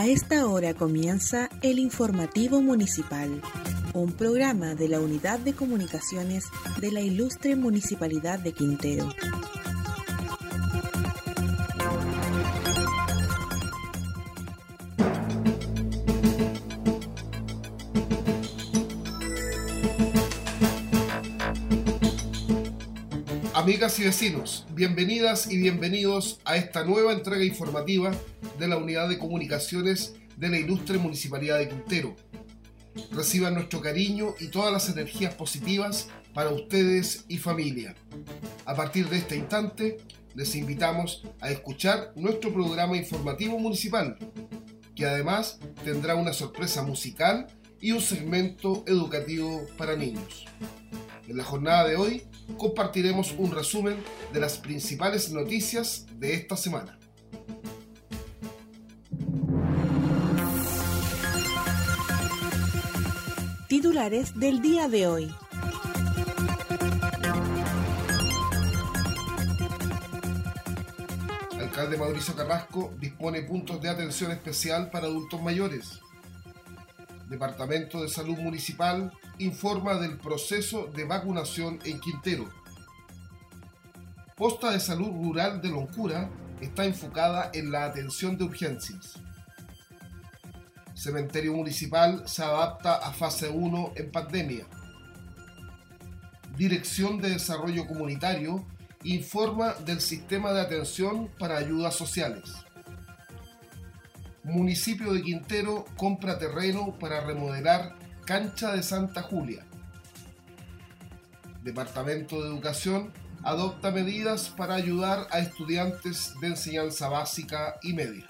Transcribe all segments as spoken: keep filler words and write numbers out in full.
A esta hora comienza el Informativo Municipal, un programa de la Unidad de Comunicaciones de la Ilustre Municipalidad de Quintero. Amigas y vecinos, bienvenidas y bienvenidos a esta nueva entrega informativa de la Unidad de Comunicaciones de la Ilustre Municipalidad de Quintero. Reciban nuestro cariño y todas las energías positivas para ustedes y familia. A partir de este instante, les invitamos a escuchar nuestro programa informativo municipal, que además tendrá una sorpresa musical y un segmento educativo para niños. En la jornada de hoy, compartiremos un resumen de las principales noticias de esta semana. Titulares del día de hoy. Alcalde Mauricio Carrasco dispone puntos de atención especial para adultos mayores. Departamento de Salud Municipal informa del proceso de vacunación en Quintero. Posta de Salud Rural de Loncura está enfocada en la atención de urgencias. Cementerio Municipal se adapta a fase uno en pandemia. Dirección de Desarrollo Comunitario informa del sistema de atención para ayudas sociales. Municipio de Quintero compra terreno para remodelar Cancha de Santa Julia. Departamento de Educación adopta medidas para ayudar a estudiantes de enseñanza básica y media.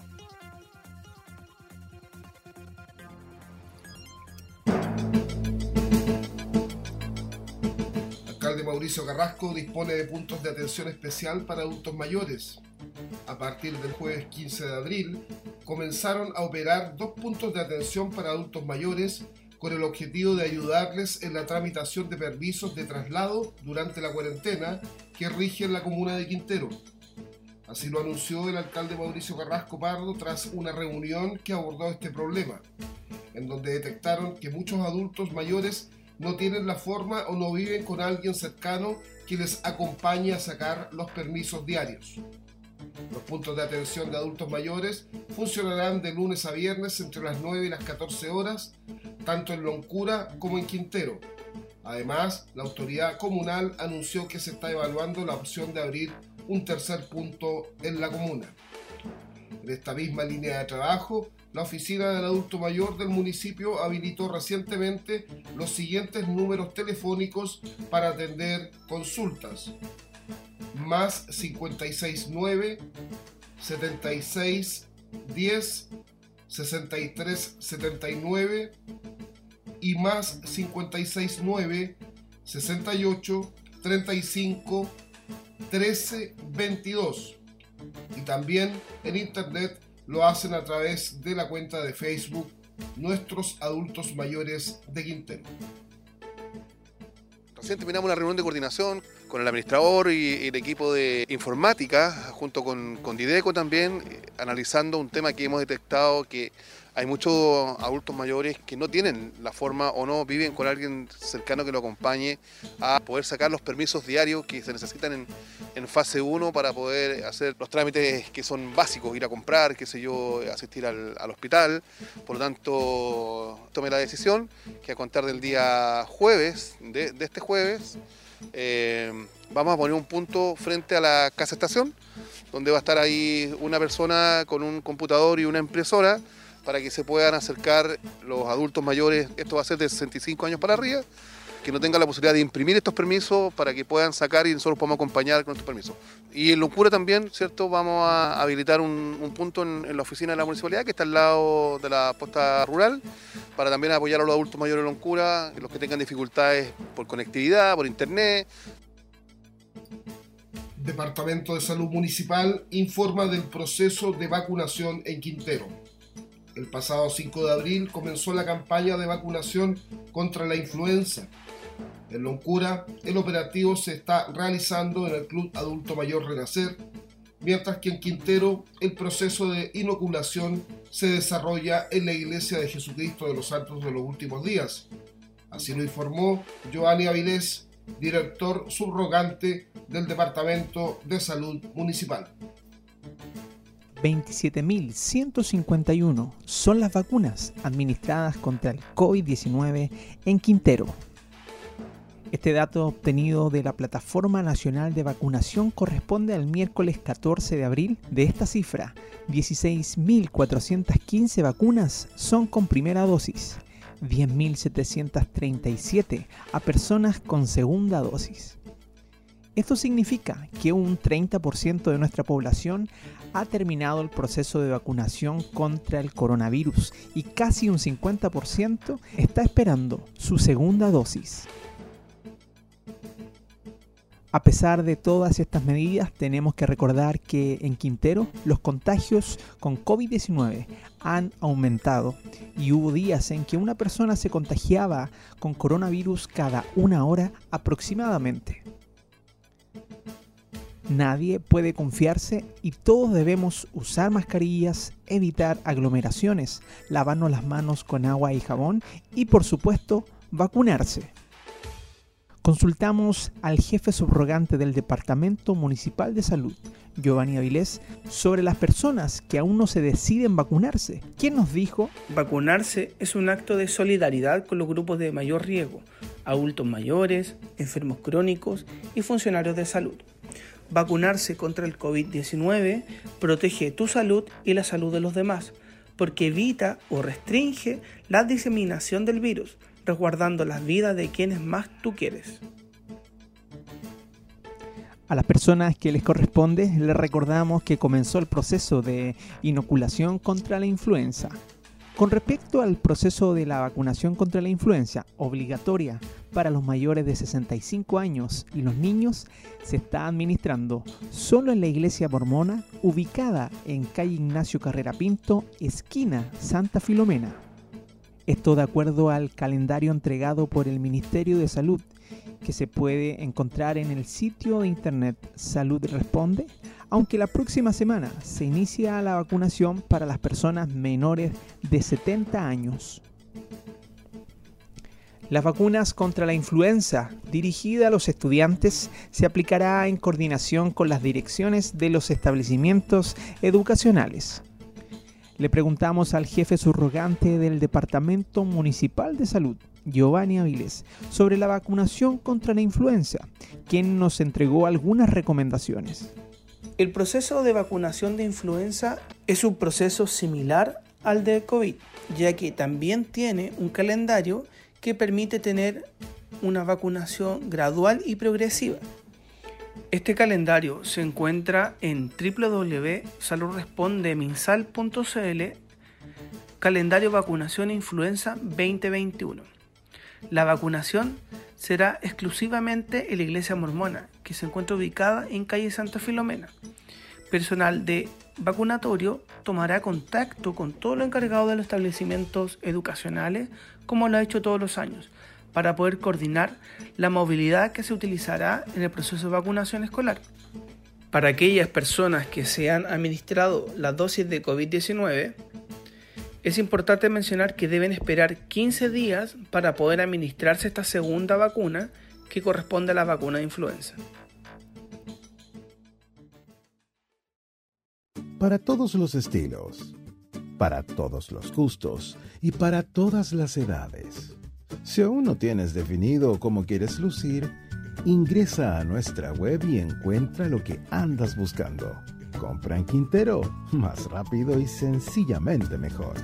Alcalde Mauricio Carrasco dispone de puntos de atención especial para adultos mayores. A partir del jueves quince de abril, comenzaron a operar dos puntos de atención para adultos mayores con el objetivo de ayudarles en la tramitación de permisos de traslado durante la cuarentena que rige en la comuna de Quintero. Así lo anunció el alcalde Mauricio Carrasco Pardo tras una reunión que abordó este problema, en donde detectaron que muchos adultos mayores no tienen la forma o no viven con alguien cercano que les acompañe a sacar los permisos diarios. Los puntos de atención de adultos mayores funcionarán de lunes a viernes entre las nueve y las catorce horas, tanto en Loncura como en Quintero. Además, la autoridad comunal anunció que se está evaluando la opción de abrir un tercer punto en la comuna. En esta misma línea de trabajo, la Oficina del Adulto Mayor del municipio habilitó recientemente los siguientes números telefónicos para atender consultas: más cincuenta y seis nueve, setenta y seis, diez, sesenta y tres setenta y nueve y más cincuenta y seis nueve, sesenta y ocho, treinta y cinco, trece, veintidós. Y también en internet lo hacen a través de la cuenta de Facebook Nuestros Adultos Mayores de Quintero. Recién terminamos una reunión de coordinación con el administrador y el equipo de informática, junto con, con Dideco también, analizando un tema que hemos detectado, que hay muchos adultos mayores que no tienen la forma o no viven con alguien cercano que lo acompañe a poder sacar los permisos diarios que se necesitan en, en fase uno para poder hacer los trámites que son básicos, ir a comprar, qué sé yo, asistir al, al hospital. Por lo tanto, tomé la decisión que a contar del día jueves, de, de este jueves, eh, vamos a poner un punto frente a la casa estación, donde va a estar ahí una persona con un computador y una impresora, para que se puedan acercar los adultos mayores. Esto va a ser de sesenta y cinco años para arriba, que no tengan la posibilidad de imprimir estos permisos para que puedan sacar y nosotros podemos acompañar con estos permisos. Y en Loncura también, ¿cierto? Vamos a habilitar un, un punto en, en la oficina de la municipalidad, que está al lado de la posta rural, para también apoyar a los adultos mayores de Loncura, los que tengan dificultades por conectividad, por internet. Departamento de Salud Municipal informa del proceso de vacunación en Quintero. El pasado cinco de abril comenzó la campaña de vacunación contra la influenza. En Loncura, el operativo se está realizando en el Club Adulto Mayor Renacer, mientras que en Quintero el proceso de inoculación se desarrolla en la Iglesia de Jesucristo de los Santos de los Últimos Días. Así lo informó Giovanni Avilés, director subrogante del Departamento de Salud Municipal. veintisiete mil ciento cincuenta y uno son las vacunas administradas contra el COVID diecinueve en Quintero. Este dato obtenido de la Plataforma Nacional de Vacunación corresponde al miércoles catorce de abril. De esta cifra, dieciséis mil cuatrocientas quince vacunas son con primera dosis, diez mil setecientas treinta y siete a personas con segunda dosis. Esto significa que un treinta por ciento de nuestra población ha terminado el proceso de vacunación contra el coronavirus y casi un cincuenta por ciento está esperando su segunda dosis. A pesar de todas estas medidas, tenemos que recordar que en Quintero los contagios con COVID diecinueve han aumentado y hubo días en que una persona se contagiaba con coronavirus cada una hora aproximadamente. Nadie puede confiarse y todos debemos usar mascarillas, evitar aglomeraciones, lavarnos las manos con agua y jabón y, por supuesto, vacunarse. Consultamos al jefe subrogante del Departamento Municipal de Salud, Giovanni Avilés, sobre las personas que aún no se deciden vacunarse. ¿Quién nos dijo? Vacunarse es un acto de solidaridad con los grupos de mayor riesgo, adultos mayores, enfermos crónicos y funcionarios de salud. Vacunarse contra el COVID diecinueve protege tu salud y la salud de los demás, porque evita o restringe la diseminación del virus, resguardando las vidas de quienes más tú quieres. A las personas que les corresponde, les recordamos que comenzó el proceso de inoculación contra la influenza. Con respecto al proceso de la vacunación contra la influenza, obligatoria para los mayores de sesenta y cinco años y los niños, se está administrando solo en la iglesia mormona, ubicada en calle Ignacio Carrera Pinto, esquina Santa Filomena. Esto de acuerdo al calendario entregado por el Ministerio de Salud, que se puede encontrar en el sitio de internet Salud Responde, aunque la próxima semana se inicia la vacunación para las personas menores de setenta años. Las vacunas contra la influenza dirigida a los estudiantes se aplicará en coordinación con las direcciones de los establecimientos educacionales. Le preguntamos al jefe subrogante del Departamento Municipal de Salud, Giovanni Avilés, sobre la vacunación contra la influenza, quien nos entregó algunas recomendaciones. El proceso de vacunación de influenza es un proceso similar al de COVID, ya que también tiene un calendario que permite tener una vacunación gradual y progresiva. Este calendario se encuentra en doble u doble u doble u punto salud responde minsal punto c l, calendario vacunación influenza veinte veintiuno. La vacunación será exclusivamente en la iglesia mormona, que se encuentra ubicada en calle Santa Filomena. Personal de vacunatorio tomará contacto con todos los encargados de los establecimientos educacionales, como lo ha hecho todos los años, para poder coordinar la movilidad que se utilizará en el proceso de vacunación escolar. Para aquellas personas que se han administrado las dosis de COVID diecinueve, es importante mencionar que deben esperar quince días para poder administrarse esta segunda vacuna que corresponde a la vacuna de influenza. Para todos los estilos, para todos los gustos y para todas las edades. Si aún no tienes definido cómo quieres lucir, ingresa a nuestra web y encuentra lo que andas buscando. Compra en Quintero, más rápido y sencillamente mejor.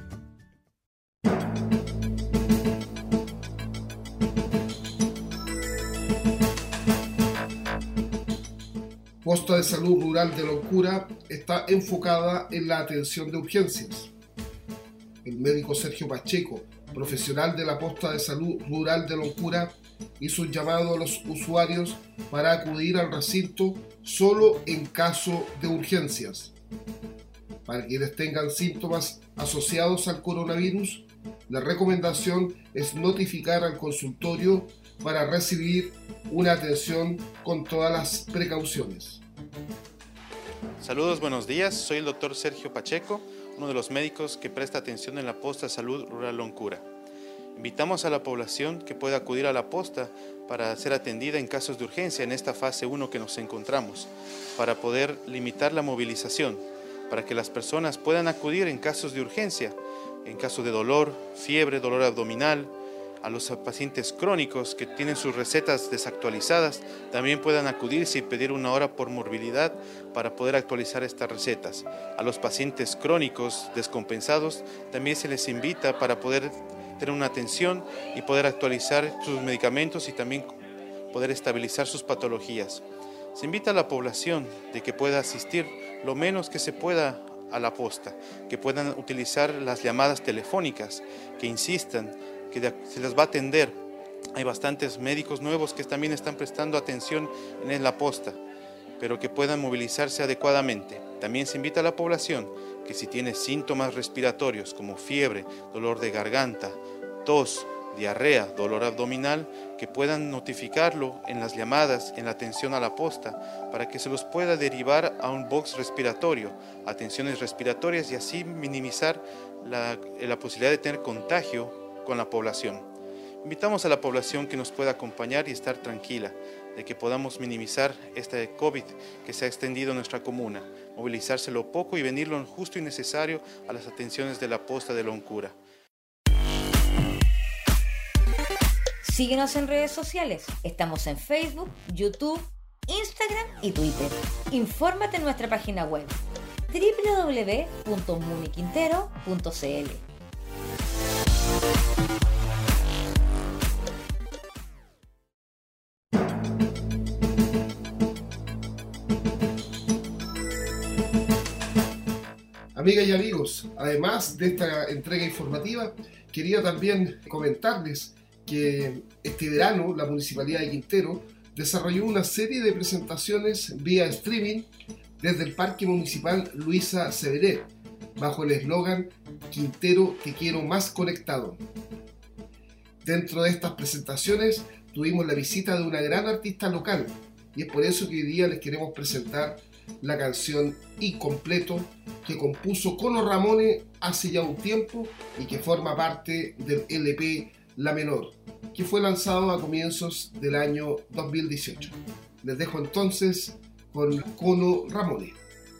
Posta de Salud Rural de Loncura está enfocada en la atención de urgencias. El médico Sergio Pacheco, profesional de la Posta de Salud Rural de Loncura, hizo un llamado a los usuarios para acudir al recinto solo en caso de urgencias. Para quienes tengan síntomas asociados al coronavirus, la recomendación es notificar al consultorio para recibir una atención con todas las precauciones. Saludos, buenos días. Soy el doctor Sergio Pacheco, uno de los médicos que presta atención en la posta Salud Rural Loncura. Invitamos a la población que pueda acudir a la posta para ser atendida en casos de urgencia en esta fase uno que nos encontramos, para poder limitar la movilización, para que las personas puedan acudir en casos de urgencia, en caso de dolor, fiebre, dolor abdominal. A los pacientes crónicos que tienen sus recetas desactualizadas también puedan acudirse y pedir una hora por morbilidad para poder actualizar estas recetas. A los pacientes crónicos descompensados también se les invita para poder tener una atención y poder actualizar sus medicamentos y también poder estabilizar sus patologías. Se invita a la población de que pueda asistir lo menos que se pueda a la posta, que puedan utilizar las llamadas telefónicas, que insistan que se les va a atender. Hay bastantes médicos nuevos que también están prestando atención en la posta, pero que puedan movilizarse adecuadamente. También se invita a la población que si tiene síntomas respiratorios como fiebre, dolor de garganta, tos, diarrea, dolor abdominal, que puedan notificarlo en las llamadas, en la atención a la posta, para que se los pueda derivar a un box respiratorio, atenciones respiratorias, y así minimizar la, la posibilidad de tener contagio con la población. Invitamos a la población que nos pueda acompañar y estar tranquila, de que podamos minimizar este COVID que se ha extendido en nuestra comuna, movilizarse lo poco y venir lo justo y necesario a las atenciones de la posta de Loncura. Síguenos en redes sociales. Estamos en Facebook, YouTube, Instagram y Twitter. Infórmate en nuestra página web doble u doble u doble u punto muniquintero punto c l. Amigas y amigos, además de esta entrega informativa, quería también comentarles que este verano la Municipalidad de Quintero desarrolló una serie de presentaciones vía streaming desde el Parque Municipal Luisa Severet, bajo el eslogan Quintero te quiero más conectado. Dentro de estas presentaciones tuvimos la visita de una gran artista local, y es por eso que hoy día les queremos presentar la canción Incompleto, que compuso Cono Ramone hace ya un tiempo y que forma parte del L P La Menor, que fue lanzado a comienzos del año dos mil dieciocho. Les dejo entonces con Cono Ramone.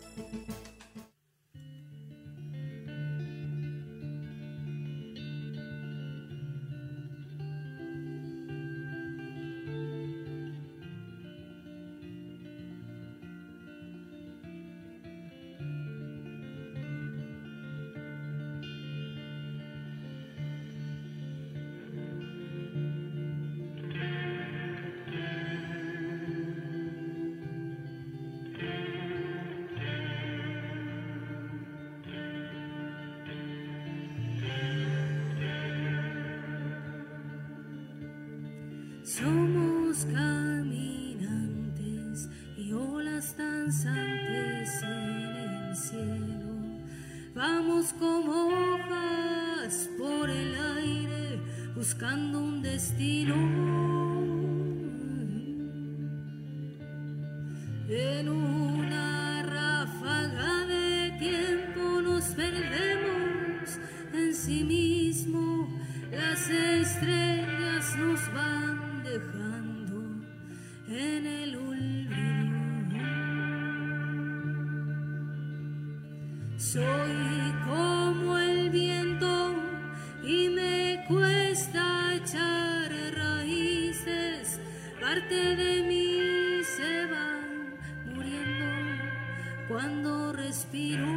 Somos caminantes y olas danzantes en el cielo. Vamos como hojas por el aire buscando un destino. En una ráfaga de tiempo nos perdemos en sí mismo. Las estrellas nos van dejando en el olvido. Soy como el viento y me cuesta echar raíces. Parte de mí se va muriendo cuando respiro.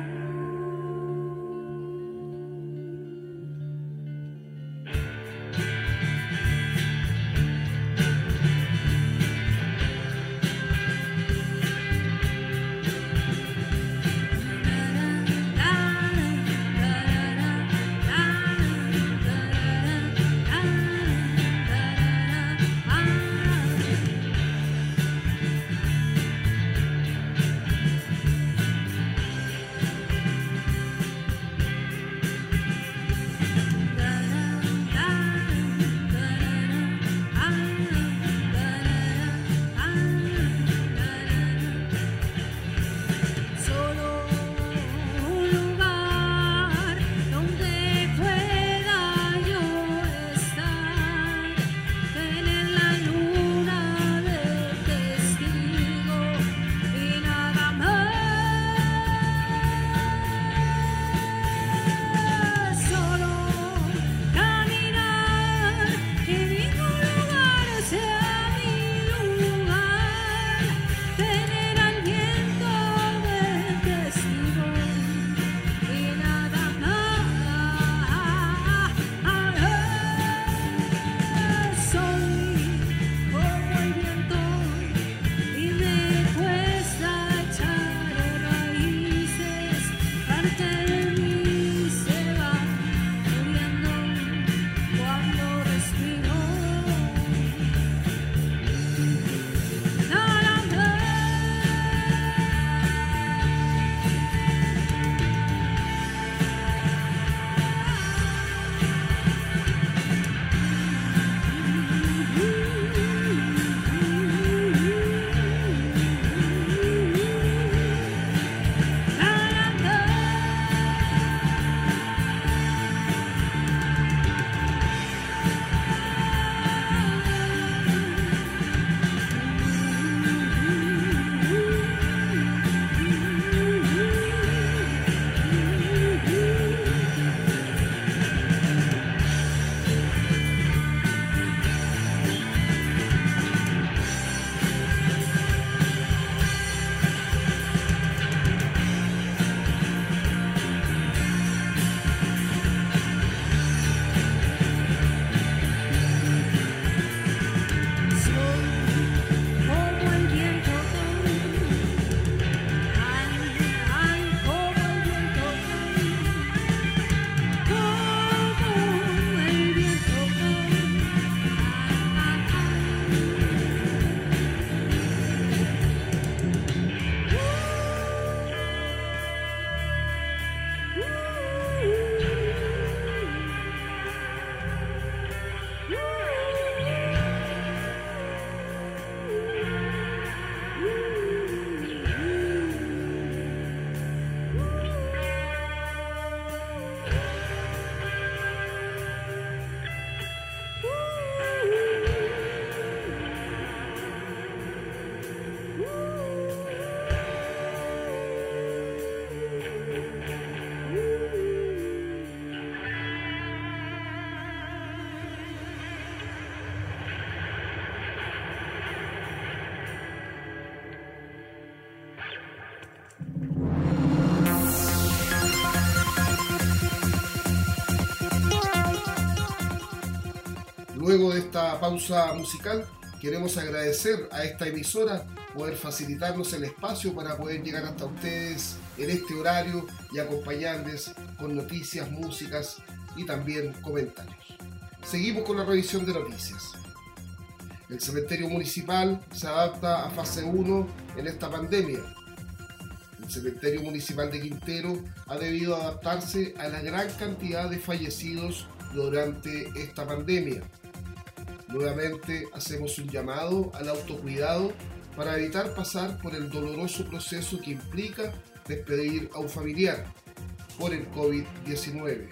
Luego de esta pausa musical, queremos agradecer a esta emisora poder facilitarnos el espacio para poder llegar hasta ustedes en este horario y acompañarles con noticias, músicas y también comentarios. Seguimos con la revisión de noticias. El cementerio municipal se adapta a fase uno en esta pandemia. El cementerio municipal de Quintero ha debido adaptarse a la gran cantidad de fallecidos durante esta pandemia. Nuevamente hacemos un llamado al autocuidado para evitar pasar por el doloroso proceso que implica despedir a un familiar por el COVID diecinueve.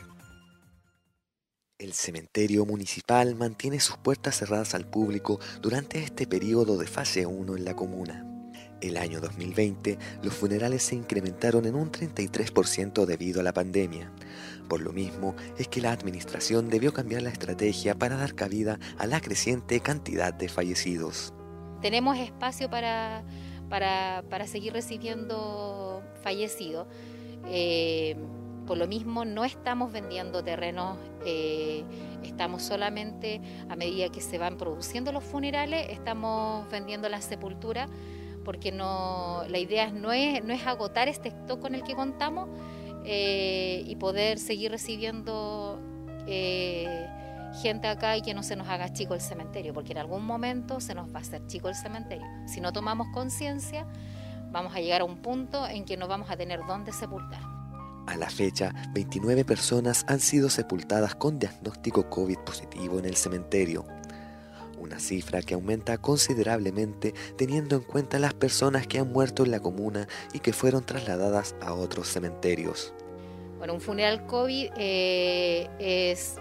El cementerio municipal mantiene sus puertas cerradas al público durante este periodo de fase uno en la comuna. El año dos mil veinte, los funerales se incrementaron en un treinta y tres por ciento debido a la pandemia. Por lo mismo, es que la administración debió cambiar la estrategia para dar cabida a la creciente cantidad de fallecidos. Tenemos espacio para, para, para seguir recibiendo fallecidos. Eh, por lo mismo, no estamos vendiendo terrenos, eh, estamos solamente, a medida que se van produciendo los funerales, estamos vendiendo la sepultura, porque no, la idea no es, no es agotar este stock con el que contamos eh, y poder seguir recibiendo eh, gente acá y que no se nos haga chico el cementerio, porque en algún momento se nos va a hacer chico el cementerio. Si no tomamos conciencia, vamos a llegar a un punto en que no vamos a tener dónde sepultar. A la fecha, veintinueve personas han sido sepultadas con diagnóstico COVID positivo en el cementerio. Una cifra que aumenta considerablemente teniendo en cuenta las personas que han muerto en la comuna y que fueron trasladadas a otros cementerios. Bueno, un funeral COVID eh, es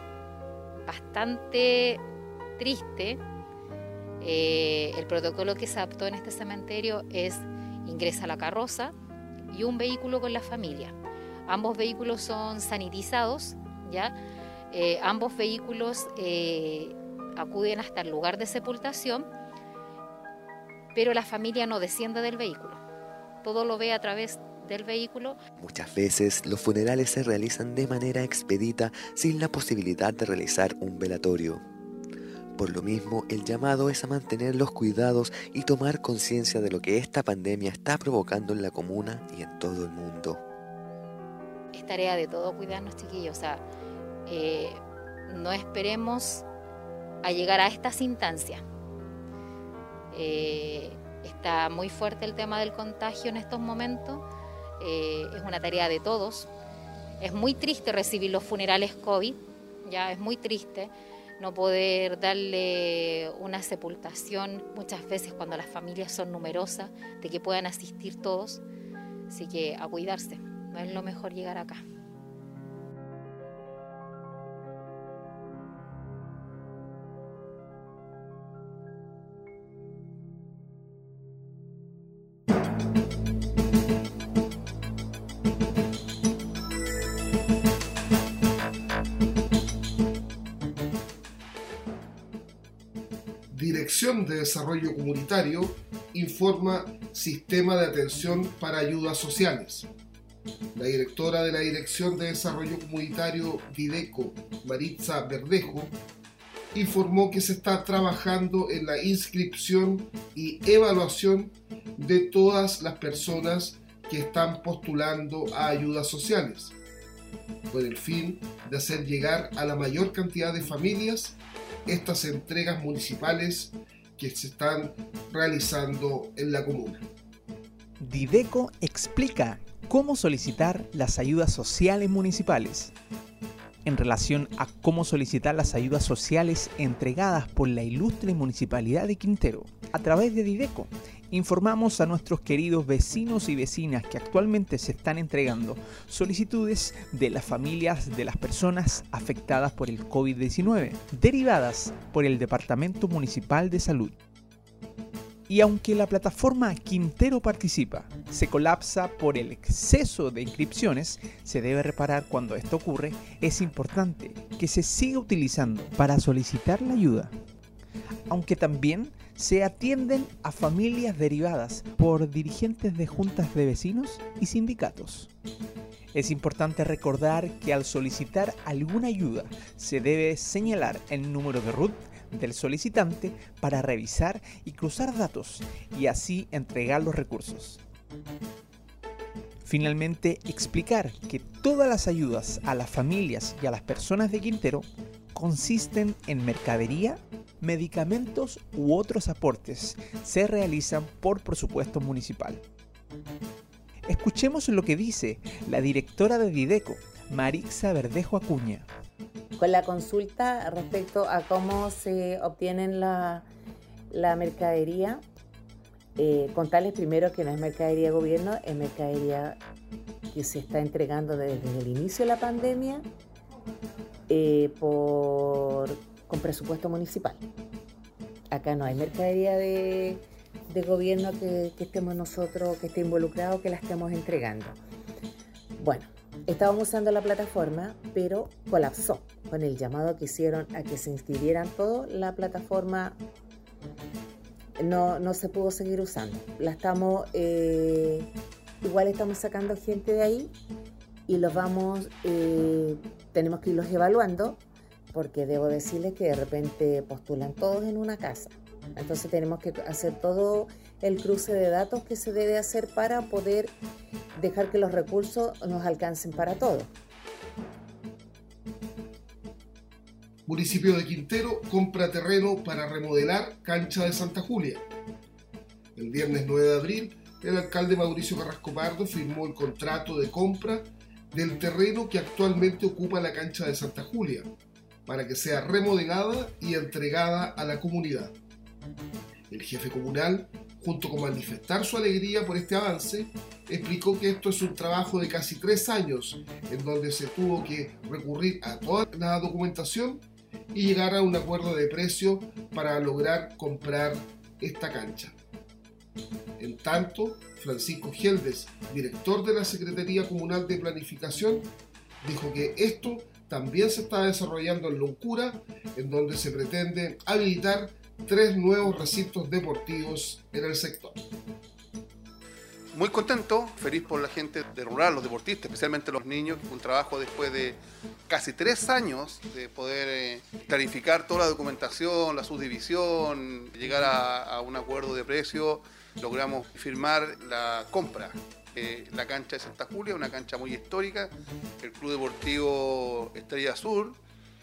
bastante triste. Eh, el protocolo que se adoptó en este cementerio es ingresa la carroza y un vehículo con la familia. Ambos vehículos son sanitizados, ¿ya? Eh, ambos vehículos eh, acuden hasta el lugar de sepultación, pero la familia no desciende del vehículo. Todo lo ve a través del vehículo. Muchas veces los funerales se realizan de manera expedita sin la posibilidad de realizar un velatorio. Por lo mismo, el llamado es a mantener los cuidados y tomar conciencia de lo que esta pandemia está provocando en la comuna y en todo el mundo. Es tarea de todo cuidarnos, chiquillos. O sea, eh, no esperemos a llegar a estas instancias. Eh, está muy fuerte el tema del contagio en estos momentos. Eh, es una tarea de todos. Es muy triste recibir los funerales COVID, ya es muy triste no poder darle una sepultación muchas veces cuando las familias son numerosas, de que puedan asistir todos. Así que a cuidarse, no es lo mejor llegar acá. Dirección de Desarrollo Comunitario informa Sistema de Atención para Ayudas Sociales. La directora de la Dirección de Desarrollo Comunitario Videco, Maritza Verdejo, informó que se está trabajando en la inscripción y evaluación de todas las personas que están postulando a ayudas sociales, con el fin de hacer llegar a la mayor cantidad de familias estas entregas municipales que se están realizando en la comuna. Videco explica cómo solicitar las ayudas sociales municipales. En relación a cómo solicitar las ayudas sociales entregadas por la ilustre Municipalidad de Quintero, a través de Videco, informamos a nuestros queridos vecinos y vecinas que actualmente se están entregando solicitudes de las familias de las personas afectadas por el COVID diecinueve, derivadas por el Departamento Municipal de Salud. Y aunque la plataforma Quintero Participa se colapsa por el exceso de inscripciones, se debe reparar cuando esto ocurre, es importante que se siga utilizando para solicitar la ayuda. Aunque también se atienden a familias derivadas por dirigentes de juntas de vecinos y sindicatos. Es importante recordar que al solicitar alguna ayuda se debe señalar el número de R U T del solicitante para revisar y cruzar datos y así entregar los recursos. Finalmente, explicar que todas las ayudas a las familias y a las personas de Quintero consisten en mercadería, medicamentos u otros aportes, se realizan por presupuesto municipal. Escuchemos lo que dice la directora de Dideco, Marixa Verdejo Acuña. Con la consulta respecto a cómo se obtienen la, la mercadería, eh, contarles primero que no es mercadería de gobierno, es mercadería que se está entregando desde, desde el inicio de la pandemia eh, por, con presupuesto municipal. Acá no hay mercadería de, de gobierno que, que estemos nosotros, que esté involucrado, que la estemos entregando. Bueno, estábamos usando la plataforma, pero colapsó. Con el llamado que hicieron a que se inscribieran todos, la plataforma no, no se pudo seguir usando. La estamos, eh, igual estamos sacando gente de ahí y los vamos, eh, tenemos que irlos evaluando, porque debo decirles que de repente postulan todos en una casa. Entonces tenemos que hacer todo el cruce de datos que se debe hacer para poder dejar que los recursos nos alcancen para todo. Municipio de Quintero compra terreno para remodelar cancha de Santa Julia. El viernes nueve de abril, el alcalde Mauricio Carrasco Pardo firmó el contrato de compra del terreno que actualmente ocupa la cancha de Santa Julia, para que sea remodelada y entregada a la comunidad. El jefe comunal, junto con manifestar su alegría por este avance, explicó que esto es un trabajo de casi tres años, en donde se tuvo que recurrir a toda la documentación y llegar a un acuerdo de precio para lograr comprar esta cancha. En tanto, Francisco Geldes, director de la Secretaría Comunal de Planificación, dijo que esto también se está desarrollando en Loncura, en donde se pretende habilitar tres nuevos recintos deportivos en el sector. Muy contento, feliz por la gente de rural, los deportistas, especialmente los niños, un trabajo después de casi tres años de poder eh, clarificar toda la documentación, la subdivisión, llegar a, a un acuerdo de precio, logramos firmar la compra. Eh, la cancha de Santa Julia, una cancha muy histórica, el Club Deportivo Estrella Sur,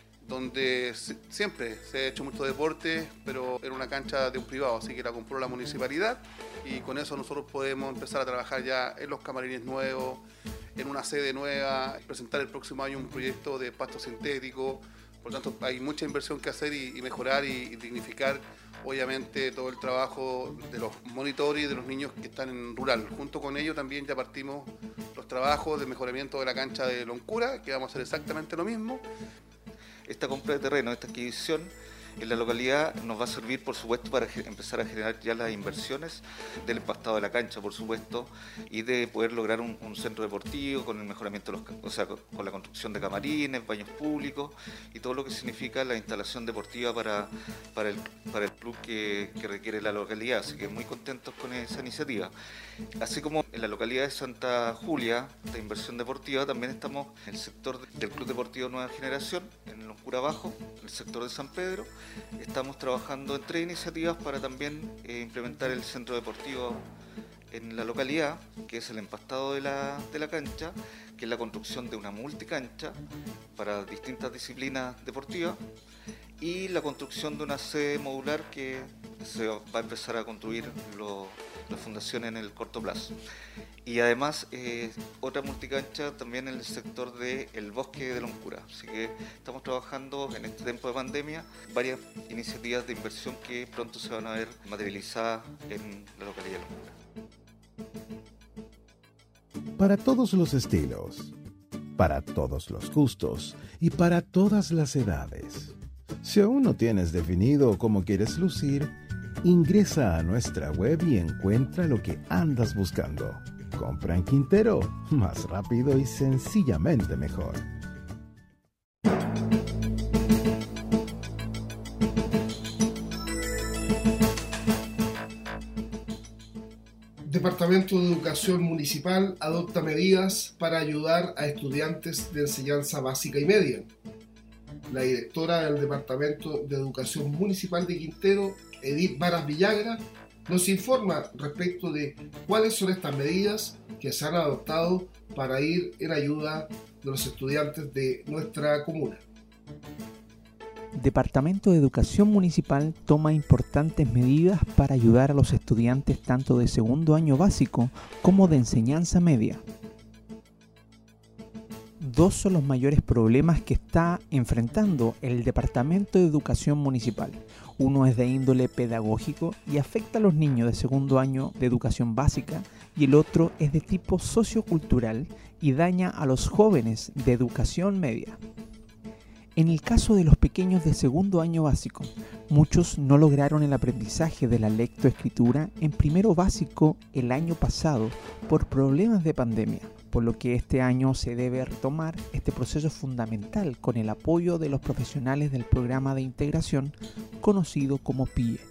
donde se, siempre se ha hecho mucho deporte, pero era una cancha de un privado, así que la compró la municipalidad y con eso nosotros podemos empezar a trabajar ya en los camarines nuevos, en una sede nueva, presentar el próximo año un proyecto de pasto sintético. Por lo tanto, hay mucha inversión que hacer y, y mejorar y, y dignificar, obviamente, todo el trabajo de los monitores y de los niños que están en rural. Junto con ello también ya partimos los trabajos de mejoramiento de la cancha de Loncura, que vamos a hacer exactamente lo mismo. Esta compra de terreno, esta adquisición en la localidad nos va a servir, por supuesto, para empezar a generar ya las inversiones del empastado de la cancha, por supuesto, y de poder lograr un, un centro deportivo con el mejoramiento, de los, o sea, con la construcción de camarines, baños públicos y todo lo que significa la instalación deportiva para, para, el, para el club que, que requiere la localidad. Así que muy contentos con esa iniciativa. Así como en la localidad de Santa Julia, de inversión deportiva, también estamos en el sector del Club Deportivo Nueva Generación, en Loncura Abajo, en el sector de San Pedro. Estamos trabajando en tres iniciativas para también eh, implementar el centro deportivo en la localidad, que es el empastado de la, de la cancha, que es la construcción de una multicancha para distintas disciplinas deportivas y la construcción de una sede modular que se va a empezar a construir lo, la fundación en el corto plazo. Y además eh, otra multicancha también en el sector del bosque de Loncura. Así que estamos trabajando en este tiempo de pandemia varias iniciativas de inversión que pronto se van a ver materializadas en la localidad de Loncura. Para todos los estilos, para todos los gustos y para todas las edades. Si aún no tienes definido cómo quieres lucir, ingresa a nuestra web y encuentra lo que andas buscando. Compra en Quintero, más rápido y sencillamente mejor. Departamento de Educación Municipal adopta medidas para ayudar a estudiantes de enseñanza básica y media. La directora del Departamento de Educación Municipal de Quintero, Edith Varas Villagra, nos informa respecto de cuáles son estas medidas que se han adoptado para ir en ayuda de los estudiantes de nuestra comuna. Departamento de Educación Municipal toma importantes medidas para ayudar a los estudiantes tanto de segundo año básico como de enseñanza media. Dos son los mayores problemas que está enfrentando el Departamento de Educación Municipal. Uno es de índole pedagógico y afecta a los niños de segundo año de educación básica, y el otro es de tipo sociocultural y daña a los jóvenes de educación media. En el caso de los pequeños de segundo año básico, muchos no lograron el aprendizaje de la lectoescritura en primero básico el año pasado por problemas de pandemia, por lo que este año se debe retomar este proceso fundamental con el apoyo de los profesionales del programa de integración conocido como P I E.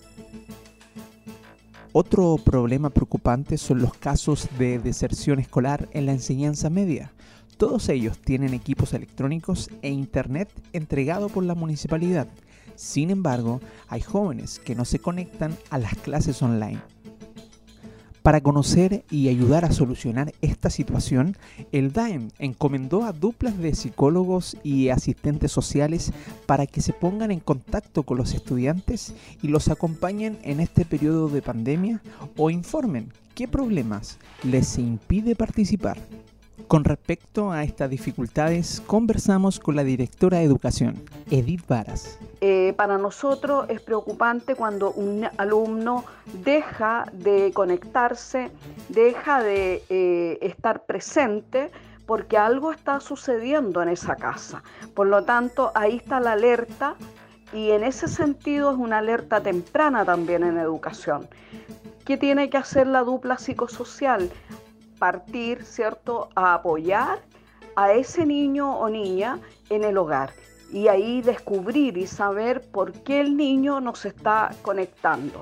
Otro problema preocupante son los casos de deserción escolar en la enseñanza media. Todos ellos tienen equipos electrónicos e internet entregado por la municipalidad. Sin embargo, hay jóvenes que no se conectan a las clases online. Para conocer y ayudar a solucionar esta situación, el D A E M encomendó a duplas de psicólogos y asistentes sociales para que se pongan en contacto con los estudiantes y los acompañen en este periodo de pandemia o informen qué problemas les impide participar. Con respecto a estas dificultades, conversamos con la directora de Educación, Edith Varas. Eh, para nosotros es preocupante cuando un alumno deja de conectarse, deja de eh, estar presente porque algo está sucediendo en esa casa. Por lo tanto, ahí está la alerta y en ese sentido es una alerta temprana también en educación. ¿Qué tiene que hacer la dupla psicosocial? Partir, ¿cierto?, a apoyar a ese niño o niña en el hogar y ahí descubrir y saber por qué el niño no se está conectando.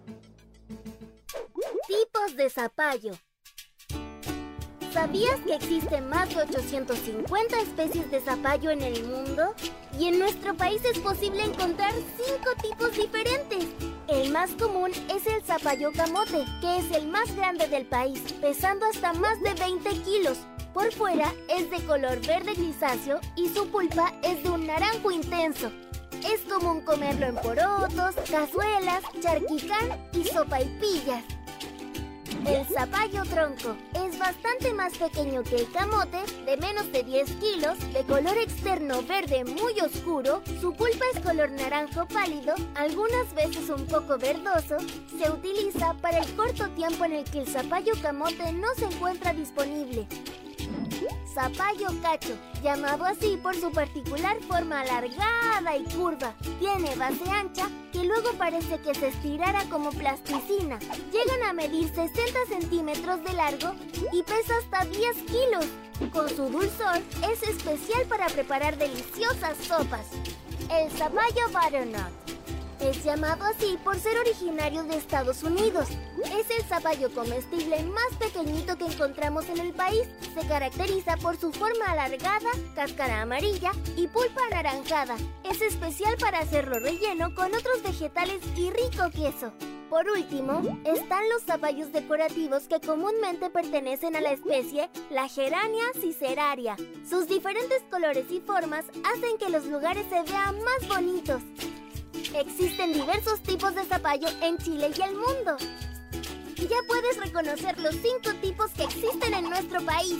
Tipos de zapallo. ¿Sabías que existen más de ochocientas cincuenta especies de zapallo en el mundo? Y en nuestro país es posible encontrar cinco tipos diferentes. El más común es el zapallo camote, que es el más grande del país, pesando hasta más de veinte kilos. Por fuera es de color verde grisáceo y su pulpa es de un naranjo intenso. Es común comerlo en porotos, cazuelas, charquicán y sopaipillas. El zapallo tronco es bastante más pequeño que el camote, de menos de diez kilos, de color externo verde muy oscuro, su pulpa es color naranjo pálido, algunas veces un poco verdoso, se utiliza para el corto tiempo en el que el zapallo camote no se encuentra disponible. Zapallo cacho, llamado así por su particular forma alargada y curva. Tiene base ancha que luego parece que se estirara como plasticina. Llegan a medir sesenta centímetros de largo y pesa hasta diez kilos. Con su dulzor es especial para preparar deliciosas sopas. El zapallo butternut es llamado así por ser originario de Estados Unidos. Es el zapallo comestible más pequeñito que encontramos en el país. Se caracteriza por su forma alargada, cáscara amarilla y pulpa anaranjada. Es especial para hacerlo relleno con otros vegetales y rico queso. Por último, están los zapallos decorativos que comúnmente pertenecen a la especie la Gerania siceraria. Sus diferentes colores y formas hacen que los lugares se vean más bonitos. Existen diversos tipos de zapallo en Chile y el mundo. Ya puedes reconocer los cinco tipos que existen en nuestro país.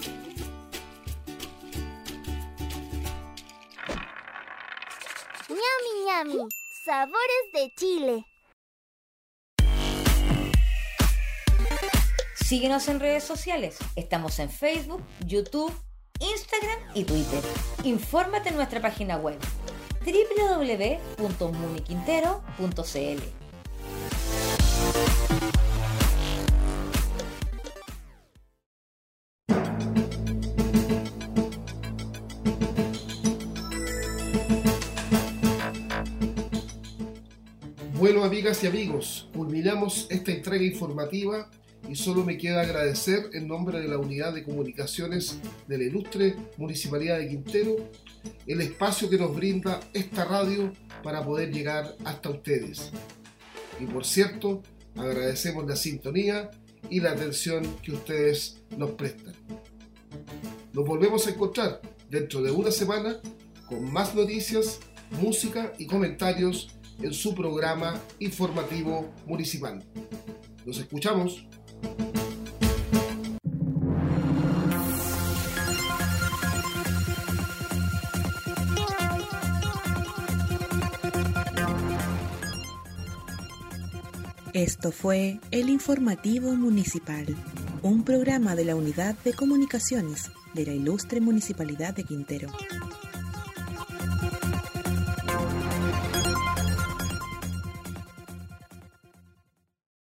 ¡Ñami, ñami! Sabores de Chile. Síguenos en redes sociales. Estamos en Facebook, YouTube, Instagram y Twitter. Infórmate en nuestra página web doble u doble u doble u punto muniquintero punto c l. Bueno, amigas y amigos, culminamos esta entrega informativa y solo me queda agradecer en nombre de la Unidad de Comunicaciones de la Ilustre Municipalidad de Quintero el espacio que nos brinda esta radio para poder llegar hasta ustedes. Y por cierto, agradecemos la sintonía y la atención que ustedes nos prestan. Nos volvemos a encontrar dentro de una semana con más noticias, música y comentarios en su programa informativo municipal. Nos escuchamos. Esto fue el Informativo Municipal, un programa de la Unidad de Comunicaciones de la Ilustre Municipalidad de Quintero.